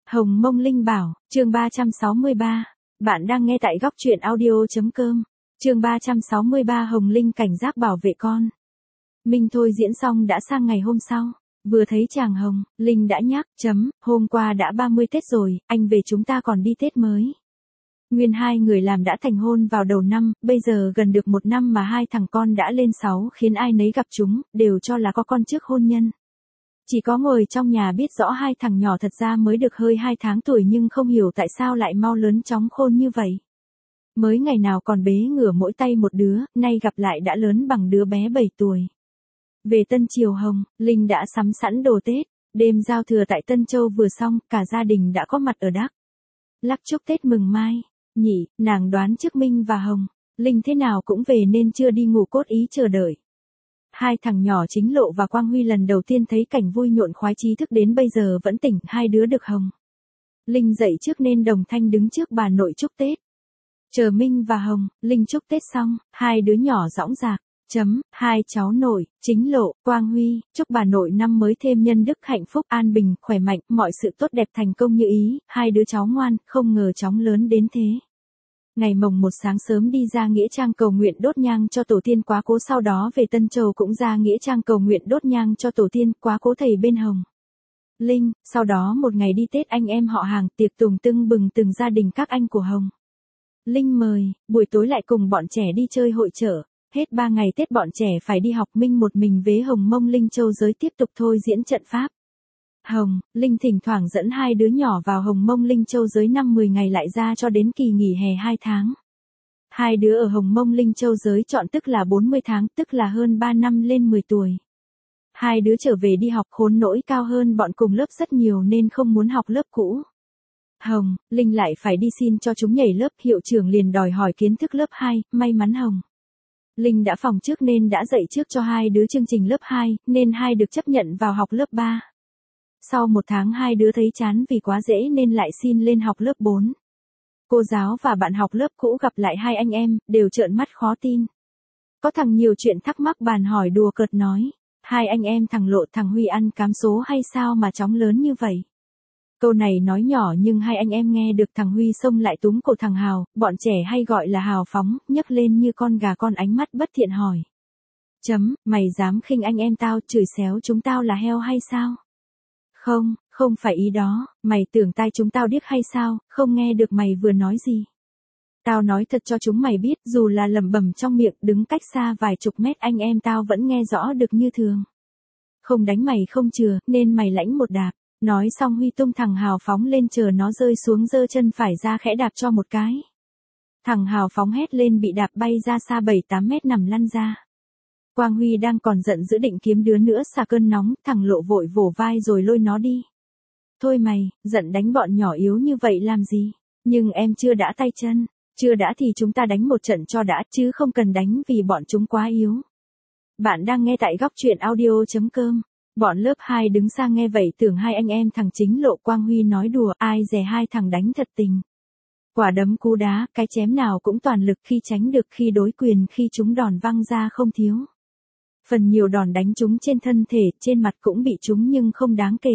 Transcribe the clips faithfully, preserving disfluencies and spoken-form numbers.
Hồng Mông Linh Bảo, chương ba trăm sáu mươi ba. Bạn đang nghe tại góc truyện audio.com. Chương ba trăm sáu mươi ba Hồng Linh cảnh giác bảo vệ con. Minh thôi diễn xong đã sang ngày hôm sau. Vừa thấy chàng Hồng, Linh đã nhắc, chấm, hôm qua đã ba mươi Tết rồi, anh về chúng ta còn đi Tết mới. Nguyên hai người làm đã thành hôn vào đầu năm, bây giờ gần được một năm mà hai thằng con đã lên sáu khiến ai nấy gặp chúng, đều cho là có con trước hôn nhân. Chỉ có ngồi trong nhà biết rõ hai thằng nhỏ thật ra mới được hơi hai tháng tuổi nhưng không hiểu tại sao lại mau lớn chóng khôn như vậy. Mới ngày nào còn bế ngửa mỗi tay một đứa, nay gặp lại đã lớn bằng đứa bé bảy tuổi. Về Tân Triều Hồng, Linh đã sắm sẵn đồ Tết, đêm giao thừa tại Tân Châu vừa xong, cả gia đình đã có mặt ở Đắc Lắc chúc Tết mừng mai. Nhỉ, nàng đoán trước Minh và Hồng, Linh thế nào cũng về nên chưa đi ngủ cốt ý chờ đợi. Hai thằng nhỏ Chính Lộ và Quang Huy lần đầu tiên thấy cảnh vui nhộn khoái chí thức đến bây giờ vẫn tỉnh, hai đứa được Hồng Linh dậy trước nên đồng thanh đứng trước bà nội chúc Tết. Chờ Minh và Hồng Linh chúc Tết xong, hai đứa nhỏ dõng dạc, chấm, hai cháu nội, Chính Lộ, Quang Huy, chúc bà nội năm mới thêm nhân đức hạnh phúc, an bình, khỏe mạnh, mọi sự tốt đẹp thành công như ý, hai đứa cháu ngoan, không ngờ chóng lớn đến thế. Ngày mồng một sáng sớm đi ra nghĩa trang cầu nguyện đốt nhang cho tổ tiên quá cố, sau đó về Tân Châu cũng ra nghĩa trang cầu nguyện đốt nhang cho tổ tiên quá cố thầy bên Hồng Linh, sau đó một ngày đi Tết anh em họ hàng, tiệc tùng tưng bừng từng gia đình các anh của Hồng Linh mời, buổi tối lại cùng bọn trẻ đi chơi hội chợ. Hết ba ngày Tết bọn trẻ phải đi học, Minh một mình vế Hồng Mông Linh Châu giới tiếp tục thôi diễn trận pháp. Hồng Linh thỉnh thoảng dẫn hai đứa nhỏ vào Hồng Mông Linh Châu giới năm mười ngày lại ra cho đến kỳ nghỉ hè hai tháng. Hai đứa ở Hồng Mông Linh Châu giới chọn tức là bốn mươi tháng, tức là hơn ba năm lên mười tuổi. Hai đứa trở về đi học khốn nỗi cao hơn bọn cùng lớp rất nhiều nên không muốn học lớp cũ. Hồng Linh lại phải đi xin cho chúng nhảy lớp, hiệu trưởng liền đòi hỏi kiến thức lớp hai, may mắn Hồng Linh đã phòng trước nên đã dạy trước cho hai đứa chương trình lớp hai, nên hai được chấp nhận vào học lớp ba. Sau một tháng hai đứa thấy chán vì quá dễ nên lại xin lên học lớp bốn. Cô giáo và bạn học lớp cũ gặp lại hai anh em, đều trợn mắt khó tin. Có thằng nhiều chuyện thắc mắc bàn hỏi đùa cợt nói, hai anh em thằng Lộ thằng Huy ăn cám số hay sao mà chóng lớn như vậy. Câu này nói nhỏ nhưng hai anh em nghe được, thằng Huy xông lại túm cổ thằng Hào, bọn trẻ hay gọi là Hào phóng, nhấc lên như con gà con, ánh mắt bất thiện hỏi. Chấm, mày dám khinh anh em tao, chửi xéo chúng tao là heo hay sao? Không, không phải ý đó, mày tưởng tai chúng tao điếc hay sao, không nghe được mày vừa nói gì. Tao nói thật cho chúng mày biết, dù là lẩm bẩm trong miệng, đứng cách xa vài chục mét anh em tao vẫn nghe rõ được như thường. Không đánh mày không chừa, nên mày lãnh một đạp. Nói xong Huy tung thằng Hào phóng lên chờ nó rơi xuống, giơ chân phải ra khẽ đạp cho một cái. Thằng Hào phóng hét lên bị đạp bay ra xa bảy tám mét nằm lăn ra. Quang Huy đang còn giận dữ định kiếm đứa nữa xả cơn nóng, thằng Lộ vội vỗ vai rồi lôi nó đi. Thôi mày, giận đánh bọn nhỏ yếu như vậy làm gì? Nhưng em chưa đã tay chân, chưa đã thì chúng ta đánh một trận cho đã, chứ không cần đánh vì bọn chúng quá yếu. Bạn đang nghe tại góc truyện audio.com. Bọn lớp hai đứng xa nghe vậy tưởng hai anh em thằng Chính Lộ Quang Huy nói đùa, ai dè hai thằng đánh thật tình. Quả đấm cú đá, cái chém nào cũng toàn lực, khi tránh được khi đối quyền, khi chúng đòn văng ra không thiếu. Phần nhiều đòn đánh chúng trên thân thể, trên mặt cũng bị chúng nhưng không đáng kể.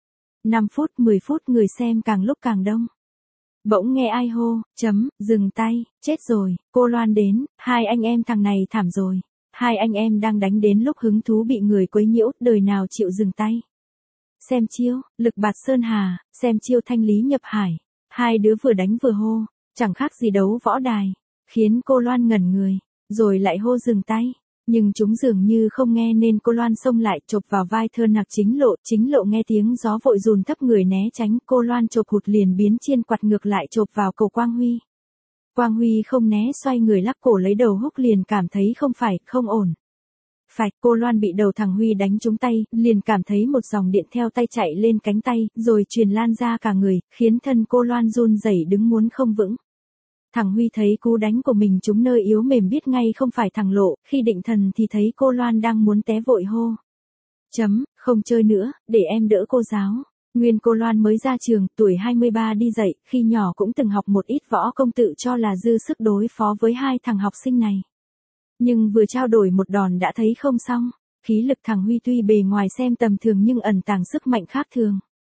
năm phút, mười phút người xem càng lúc càng đông. Bỗng nghe ai hô, chấm, dừng tay, chết rồi, cô Loan đến, hai anh em thằng này thảm rồi. Hai anh em đang đánh đến lúc hứng thú bị người quấy nhiễu, đời nào chịu dừng tay. Xem chiêu, lực bạt sơn hà, xem chiêu thanh lý nhập hải. Hai đứa vừa đánh vừa hô, chẳng khác gì đấu võ đài, khiến cô Loan ngẩn người, rồi lại hô dừng tay. Nhưng chúng dường như không nghe nên cô Loan xông lại chộp vào vai thơ nặc Chính Lộ. Chính Lộ nghe tiếng gió vội dùn thấp người né tránh, cô Loan chộp hụt liền biến chiên quạt ngược lại chộp vào cổ Quang Huy. Quang Huy không né, xoay người lắc cổ lấy đầu húc, liền cảm thấy không phải, không ổn. Phải, cô Loan bị đầu thằng Huy đánh trúng tay, liền cảm thấy một dòng điện theo tay chạy lên cánh tay, rồi truyền lan ra cả người, khiến thân cô Loan run rẩy đứng muốn không vững. Thằng Huy thấy cú đánh của mình trúng nơi yếu mềm biết ngay không phải thằng Lộ, khi định thần thì thấy cô Loan đang muốn té vội hô. Chấm, không chơi nữa, để em đỡ cô giáo. Nguyên cô Loan mới ra trường, tuổi hai mươi ba đi dạy, khi nhỏ cũng từng học một ít võ công, tự cho là dư sức đối phó với hai thằng học sinh này. Nhưng vừa trao đổi một đòn đã thấy không xong, khí lực thằng Huy tuy bề ngoài xem tầm thường nhưng ẩn tàng sức mạnh khác thường.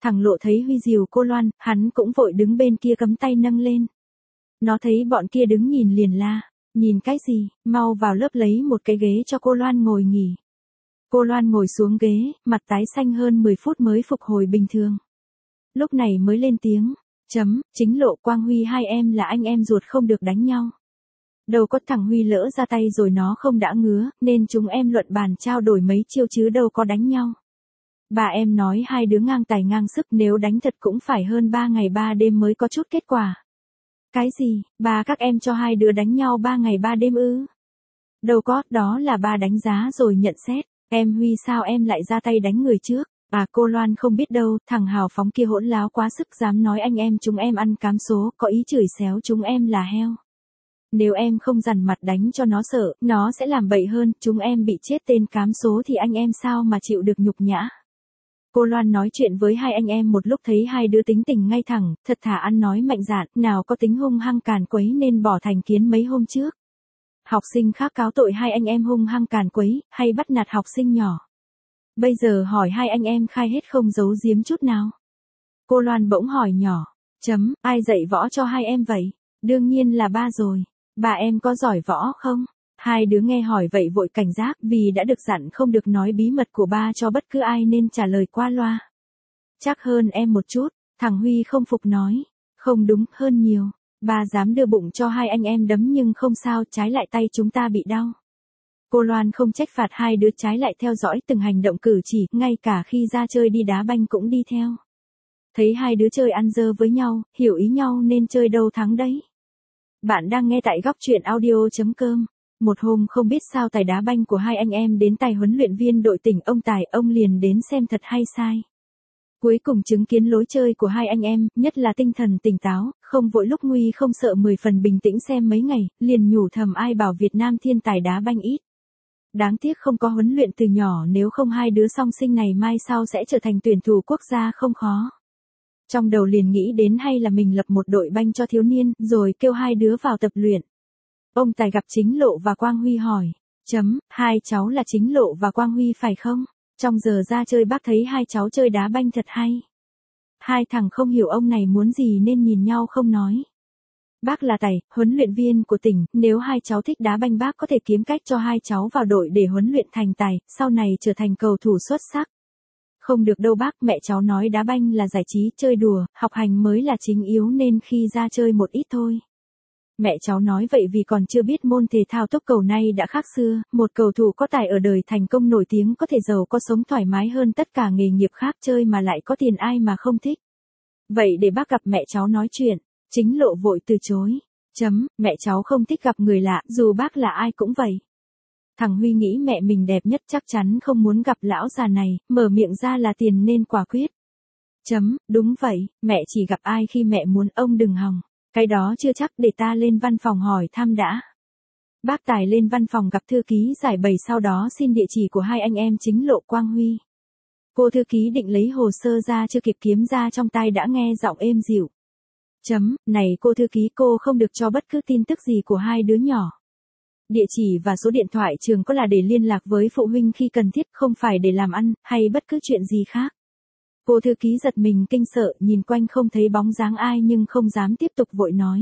Thằng Lộ thấy Huy dìu cô Loan, hắn cũng vội đứng bên kia cấm tay nâng lên. Nó thấy bọn kia đứng nhìn liền la. Nhìn cái gì, mau vào lớp lấy một cái ghế cho cô Loan ngồi nghỉ. Cô Loan ngồi xuống ghế, mặt tái xanh hơn mười phút mới phục hồi bình thường. Lúc này mới lên tiếng. Chấm, chính Lộ Quang Huy hai em là anh em ruột không được đánh nhau. Đâu có thằng Huy lỡ ra tay rồi nó không đã ngứa, nên chúng em luận bàn trao đổi mấy chiêu chứ đâu có đánh nhau. Bà em nói hai đứa ngang tài ngang sức, nếu đánh thật cũng phải hơn ba ngày ba đêm mới có chút kết quả. Cái gì, bà các em cho hai đứa đánh nhau ba ngày ba đêm ư? Đâu có, đó là ba đánh giá rồi nhận xét. Em Huy sao em lại ra tay đánh người trước? À cô Loan không biết đâu, thằng hào phóng kia hỗn láo quá sức dám nói anh em chúng em ăn cám số, có ý chửi xéo chúng em là heo. Nếu em không dằn mặt đánh cho nó sợ, nó sẽ làm bậy hơn, chúng em bị chết tên cám số thì anh em sao mà chịu được nhục nhã. Cô Loan nói chuyện với hai anh em một lúc thấy hai đứa tính tình ngay thẳng, thật thà ăn nói mạnh dạn, nào có tính hung hăng càn quấy nên bỏ thành kiến mấy hôm trước. Học sinh khác cáo tội hai anh em hung hăng càn quấy, hay bắt nạt học sinh nhỏ. Bây giờ hỏi hai anh em khai hết không giấu giếm chút nào. Cô Loan bỗng hỏi nhỏ, chấm, ai dạy võ cho hai em vậy? Đương nhiên là ba rồi. Bà em có giỏi võ không? Hai đứa nghe hỏi vậy vội cảnh giác vì đã được dặn không được nói bí mật của ba cho bất cứ ai nên trả lời qua loa. Chắc hơn em một chút, thằng Huy không phục nói. Không đúng, hơn nhiều. Ba dám đưa bụng cho hai anh em đấm nhưng không sao, trái lại tay chúng ta bị đau. Cô Loan không trách phạt hai đứa, trái lại theo dõi từng hành động cử chỉ, ngay cả khi ra chơi đi đá banh cũng đi theo. Thấy hai đứa chơi ăn dơ với nhau, hiểu ý nhau nên chơi đâu thắng đấy. Bạn đang nghe tại góc truyện audio chấm com. Một hôm không biết sao tài đá banh của hai anh em đến tài huấn luyện viên đội tỉnh ông Tài, ông liền đến xem thật hay sai. Cuối cùng chứng kiến lối chơi của hai anh em, nhất là tinh thần tỉnh táo, không vội lúc nguy không sợ, mười phần bình tĩnh xem mấy ngày, liền nhủ thầm ai bảo Việt Nam thiên tài đá banh ít. Đáng tiếc không có huấn luyện từ nhỏ, nếu không hai đứa song sinh này mai sau sẽ trở thành tuyển thủ quốc gia không khó. Trong đầu liền nghĩ đến hay là mình lập một đội banh cho thiếu niên, rồi kêu hai đứa vào tập luyện. Ông Tài gặp Chính Lộ và Quang Huy hỏi, chấm, hai cháu là Chính Lộ và Quang Huy phải không? Trong giờ ra chơi bác thấy hai cháu chơi đá banh thật hay. Hai thằng không hiểu ông này muốn gì nên nhìn nhau không nói. Bác là Tài, huấn luyện viên của tỉnh, nếu hai cháu thích đá banh bác có thể kiếm cách cho hai cháu vào đội để huấn luyện thành tài, sau này trở thành cầu thủ xuất sắc. Không được đâu bác, mẹ cháu nói đá banh là giải trí, chơi đùa, học hành mới là chính yếu nên khi ra chơi một ít thôi. Mẹ cháu nói vậy vì còn chưa biết môn thể thao tốc cầu nay đã khác xưa, một cầu thủ có tài ở đời thành công nổi tiếng có thể giàu có sống thoải mái hơn tất cả nghề nghiệp khác, chơi mà lại có tiền ai mà không thích. Vậy để bác gặp mẹ cháu nói chuyện. Chính Lộ vội từ chối. Chấm, mẹ cháu không thích gặp người lạ, dù bác là ai cũng vậy. Thằng Huy nghĩ mẹ mình đẹp nhất chắc chắn không muốn gặp lão già này, mở miệng ra là tiền nên quả quyết. Chấm, đúng vậy, mẹ chỉ gặp ai khi mẹ muốn, ông đừng hòng. Cái đó chưa chắc, để ta lên văn phòng hỏi thăm đã. Bác Tài lên văn phòng gặp thư ký giải bày, sau đó xin địa chỉ của hai anh em Chính Lộ Quang Huy. Cô thư ký định lấy hồ sơ ra, chưa kịp kiếm ra trong tay đã nghe giọng êm dịu. Chấm, này cô thư ký, cô không được cho bất cứ tin tức gì của hai đứa nhỏ. Địa chỉ và số điện thoại trường có là để liên lạc với phụ huynh khi cần thiết, không phải để làm ăn, hay bất cứ chuyện gì khác. Cô thư ký giật mình kinh sợ, nhìn quanh không thấy bóng dáng ai nhưng không dám tiếp tục, vội nói.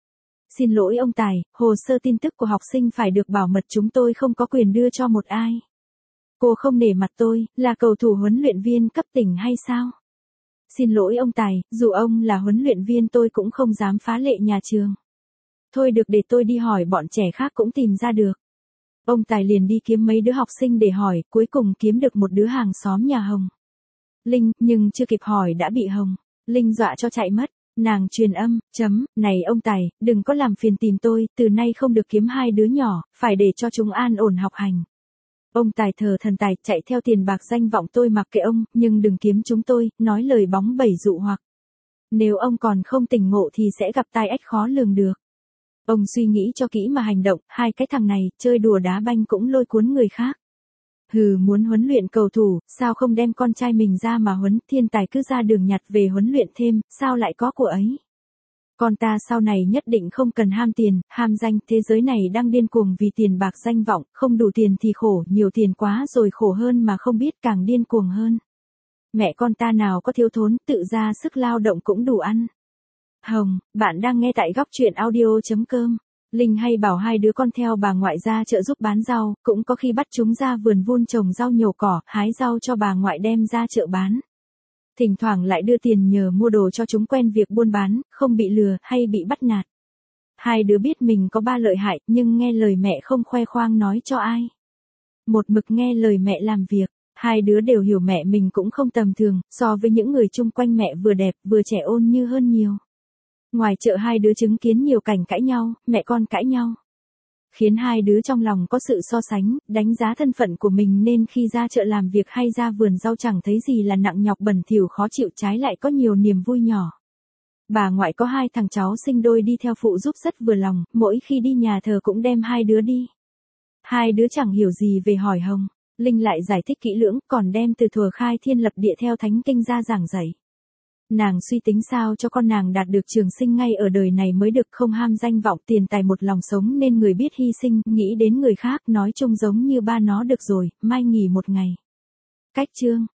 Xin lỗi ông Tài, hồ sơ tin tức của học sinh phải được bảo mật, chúng tôi không có quyền đưa cho một ai. Cô không nể mặt tôi, là cầu thủ huấn luyện viên cấp tỉnh hay sao? Xin lỗi ông Tài, dù ông là huấn luyện viên tôi cũng không dám phá lệ nhà trường. Thôi được, để tôi đi hỏi bọn trẻ khác cũng tìm ra được. Ông Tài liền đi kiếm mấy đứa học sinh để hỏi, cuối cùng kiếm được một đứa hàng xóm nhà Hồng Linh, nhưng chưa kịp hỏi đã bị Hồng Linh dọa cho chạy mất. Nàng truyền âm, chấm, này ông Tài, đừng có làm phiền tìm tôi, từ nay không được kiếm hai đứa nhỏ, phải để cho chúng an ổn học hành. Ông Tài thờ thần tài, chạy theo tiền bạc danh vọng tôi mặc kệ ông, nhưng đừng kiếm chúng tôi, nói lời bóng bẩy dụ hoặc. Nếu ông còn không tỉnh ngộ thì sẽ gặp tai ách khó lường được. Ông suy nghĩ cho kỹ mà hành động, hai cái thằng này, chơi đùa đá banh cũng lôi cuốn người khác. Hừ, muốn huấn luyện cầu thủ, sao không đem con trai mình ra mà huấn, thiên tài cứ ra đường nhặt về huấn luyện thêm, sao lại có của ấy. Con ta sau này nhất định không cần ham tiền, ham danh, thế giới này đang điên cuồng vì tiền bạc danh vọng, không đủ tiền thì khổ, nhiều tiền quá rồi khổ hơn mà không biết càng điên cuồng hơn. Mẹ con ta nào có thiếu thốn, tự ra sức lao động cũng đủ ăn. Hồng, bạn đang nghe tại góc truyện audio.com. Linh hay bảo hai đứa con theo bà ngoại ra chợ giúp bán rau, cũng có khi bắt chúng ra vườn vun trồng rau nhổ cỏ, hái rau cho bà ngoại đem ra chợ bán. Thỉnh thoảng lại đưa tiền nhờ mua đồ cho chúng quen việc buôn bán, không bị lừa hay bị bắt nạt. Hai đứa biết mình có ba lợi hại, nhưng nghe lời mẹ không khoe khoang nói cho ai. Một mực nghe lời mẹ làm việc, hai đứa đều hiểu mẹ mình cũng không tầm thường, so với những người chung quanh mẹ vừa đẹp vừa trẻ ôn như hơn nhiều. Ngoài chợ hai đứa chứng kiến nhiều cảnh cãi nhau, mẹ con cãi nhau. Khiến hai đứa trong lòng có sự so sánh, đánh giá thân phận của mình nên khi ra chợ làm việc hay ra vườn rau chẳng thấy gì là nặng nhọc bẩn thỉu khó chịu, trái lại có nhiều niềm vui nhỏ. Bà ngoại có hai thằng cháu sinh đôi đi theo phụ giúp rất vừa lòng, mỗi khi đi nhà thờ cũng đem hai đứa đi. Hai đứa chẳng hiểu gì về hỏi Hồng, Linh lại giải thích kỹ lưỡng, còn đem từ thuở khai thiên lập địa theo thánh kinh ra giảng dạy. Nàng suy tính sao cho con nàng đạt được trường sinh ngay ở đời này mới được, không ham danh vọng tiền tài, một lòng sống nên người biết hy sinh, nghĩ đến người khác, nói chung giống như ba nó được rồi, mai nghỉ một ngày. Cách chương